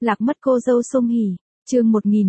Lạc mất cô dâu Song Hỷ, chương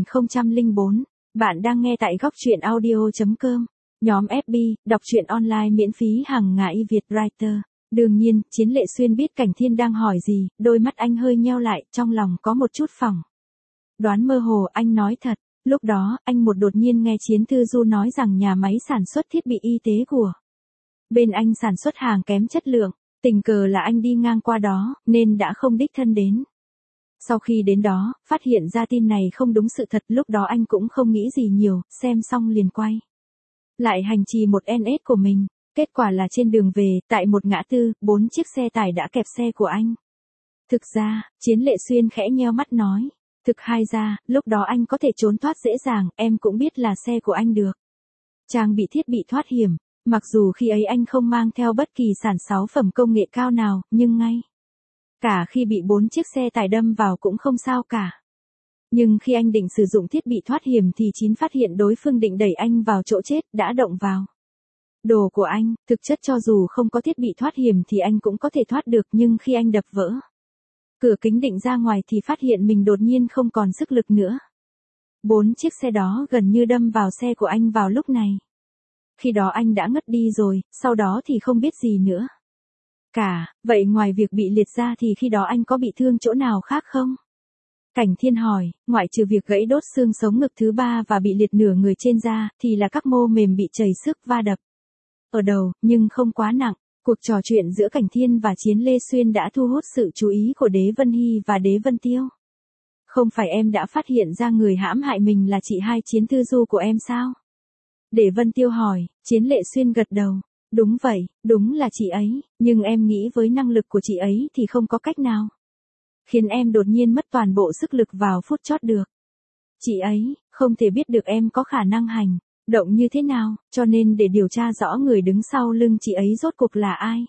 1004. Bạn đang nghe tại góc truyện audio.com. Nhóm FB, đọc truyện online miễn phí hàng ngày Việt Writer. Đương nhiên, Chiến Lệ Xuyên biết Cảnh Thiên đang hỏi gì, đôi mắt anh hơi nheo lại, trong lòng có một chút phỏng đoán mơ hồ. Anh nói thật, lúc đó, anh đột nhiên nghe Chiến Thư Du nói rằng nhà máy sản xuất thiết bị y tế của bên anh sản xuất hàng kém chất lượng. Tình cờ là anh đi ngang qua đó, nên đã không đích thân đến. Sau khi đến đó, phát hiện ra tin này không đúng sự thật, lúc đó anh cũng không nghĩ gì nhiều, xem xong liền quay lại hành trì một NS của mình. Kết quả là trên đường về, tại một ngã tư, 4 chiếc xe tải đã kẹp xe của anh. Thực ra, Chiến Lệ Xuyên khẽ nheo mắt nói, thực hay ra, lúc đó anh có thể trốn thoát dễ dàng, em cũng biết là xe của anh được trang bị thiết bị thoát hiểm. Mặc dù khi ấy anh không mang theo bất kỳ sản phẩm công nghệ cao nào, nhưng ngay cả khi bị 4 chiếc xe tải đâm vào cũng không sao cả. Nhưng khi anh định sử dụng thiết bị thoát hiểm thì Chín phát hiện đối phương định đẩy anh vào chỗ chết, đã động vào đồ của anh. Thực chất cho dù không có thiết bị thoát hiểm thì anh cũng có thể thoát được, nhưng khi anh đập vỡ cửa kính định ra ngoài thì phát hiện mình đột nhiên không còn sức lực nữa. 4 chiếc xe đó gần như đâm vào xe của anh vào lúc này. Khi đó anh đã ngất đi rồi, sau đó thì không biết gì nữa cả. Vậy ngoài việc bị liệt ra thì khi đó anh có bị thương chỗ nào khác không? Cảnh Thiên hỏi. Ngoại trừ việc gãy đốt xương sống ngực thứ 3 và bị liệt nửa người trên da, thì là các mô mềm bị trầy xước va đập ở đầu, nhưng không quá nặng. Cuộc trò chuyện giữa Cảnh Thiên và Chiến Lê Xuyên đã thu hút sự chú ý của Đế Vân Hy và Đế Vân Tiêu. Không phải em đã phát hiện ra người hãm hại mình là chị hai Chiến Thư Du của em sao? Đế Vân Tiêu hỏi. Chiến Lệ Xuyên gật đầu. Đúng vậy, đúng là chị ấy, nhưng em nghĩ với năng lực của chị ấy thì không có cách nào khiến em đột nhiên mất toàn bộ sức lực vào phút chót được. Chị ấy không thể biết được em có khả năng hành động như thế nào, cho nên để điều tra rõ người đứng sau lưng chị ấy rốt cuộc là ai,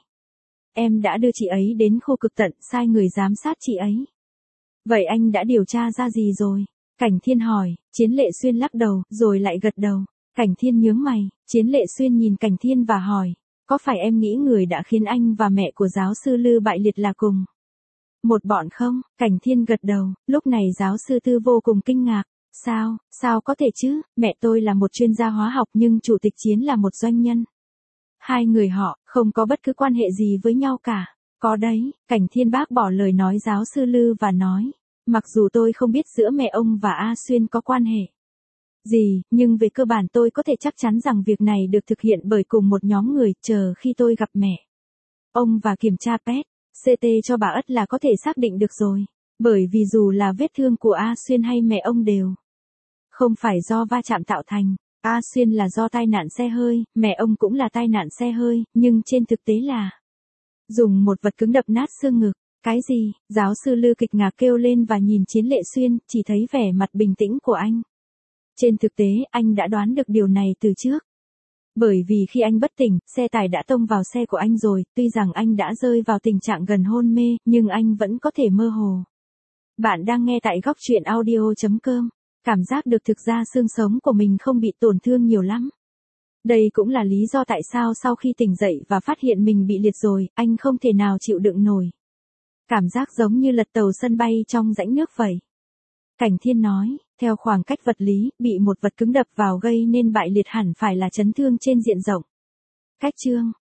em đã đưa chị ấy đến khu cực tận, sai người giám sát chị ấy. Vậy anh đã điều tra ra gì rồi? Cảnh Thiên hỏi. Chiến Lệ Xuyên lắc đầu, rồi lại gật đầu. Cảnh Thiên nhướng mày. Chiến Lệ Xuyên nhìn Cảnh Thiên và hỏi, có phải em nghĩ người đã khiến anh và mẹ của giáo sư Lư bại liệt là cùng một bọn không? Cảnh Thiên gật đầu. Lúc này giáo sư Tư vô cùng kinh ngạc. Sao có thể chứ, mẹ tôi là một chuyên gia hóa học nhưng chủ tịch Chiến là một doanh nhân. Hai người họ không có bất cứ quan hệ gì với nhau cả. Có đấy, Cảnh Thiên bác bỏ lời nói giáo sư Lư và nói, mặc dù tôi không biết giữa mẹ ông và A Xuyên có quan hệ gì, nhưng về cơ bản tôi có thể chắc chắn rằng việc này được thực hiện bởi cùng một nhóm người. Chờ khi tôi gặp mẹ ông và kiểm tra PET, CT cho bà Ất là có thể xác định được rồi. Bởi vì dù là vết thương của A Xuyên hay mẹ ông đều không phải do va chạm tạo thành. A Xuyên là do tai nạn xe hơi, mẹ ông cũng là tai nạn xe hơi, nhưng trên thực tế là dùng một vật cứng đập nát xương ngực. Cái gì? Giáo sư Lư kịch ngạc kêu lên và nhìn Chiến Lệ Xuyên, chỉ thấy vẻ mặt bình tĩnh của anh. Trên thực tế, anh đã đoán được điều này từ trước. Bởi vì khi anh bất tỉnh, xe tải đã tông vào xe của anh rồi, tuy rằng anh đã rơi vào tình trạng gần hôn mê, nhưng anh vẫn có thể mơ hồ. Bạn đang nghe tại góc truyện audio.com. Cảm giác được thực ra xương sống của mình không bị tổn thương nhiều lắm. Đây cũng là lý do tại sao sau khi tỉnh dậy và phát hiện mình bị liệt rồi, anh không thể nào chịu đựng nổi cảm giác giống như lật tàu sân bay trong rãnh nước vậy. Cảnh Thiên nói, theo khoảng cách vật lý, bị một vật cứng đập vào gây nên bại liệt hẳn phải là chấn thương trên diện rộng. Cách chương